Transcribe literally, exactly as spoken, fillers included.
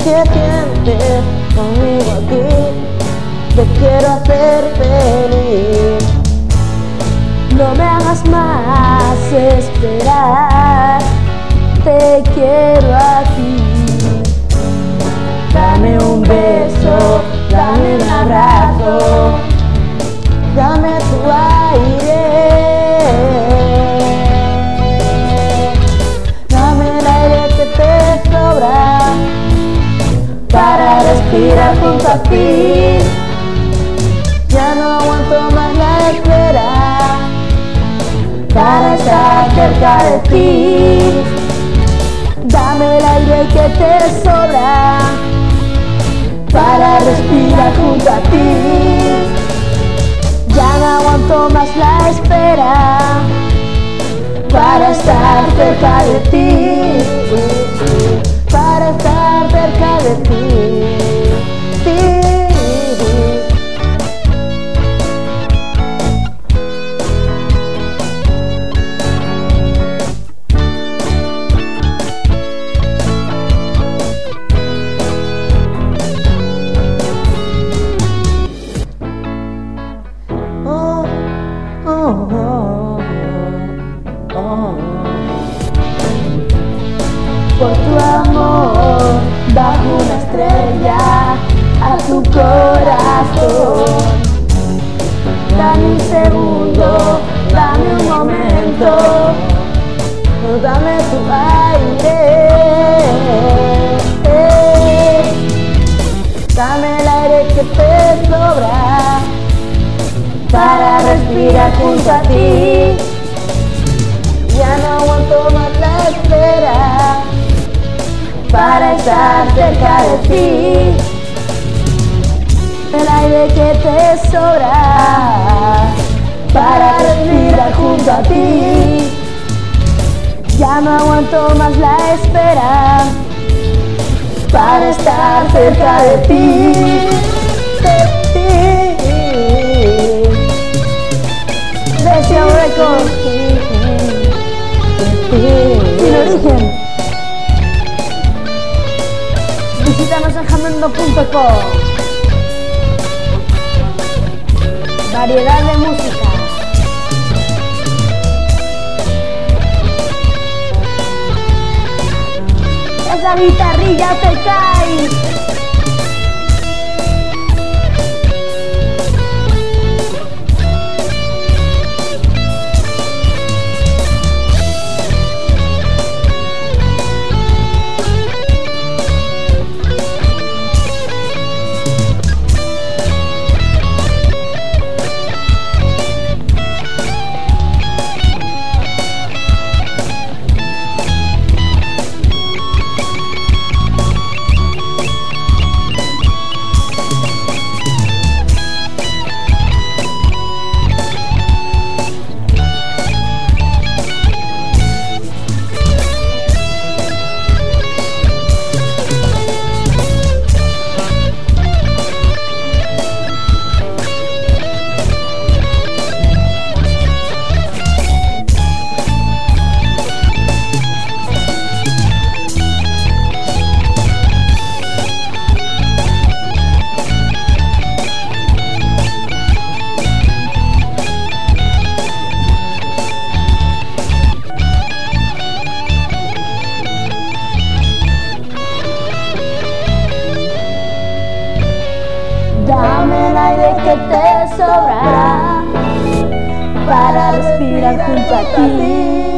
que sientes conmigo aquí. Te quiero hacer feliz. No me hagas más esperar. Te quiero a ti. Dame un beso, dame un abrazo, dame tu aire. Dame el aire que te sobra para respirar junto a ti. Ya no aguanto más la espera para estar cerca de ti. Dame el aire que te sobra para respirar junto a ti. Ya no aguanto más la espera para estar cerca de ti, para estar cerca de ti. Oh, oh, oh, oh. Por tu amor, bajo una estrella a tu corazón. Dame un segundo, dame un momento, dame tu aire. Dame el aire que te sobra para respirar junto a ti. Ya no aguanto más la espera para estar cerca de ti. El aire que te sobra para respirar junto a ti. Ya no aguanto más la espera para estar cerca de ti, de ti. Deseo Records Sin Origen. Visítanos en jamendo punto com. Variedad de música. Esa guitarrilla te cae. Dame el aire que te sobra para respirar junto a ti.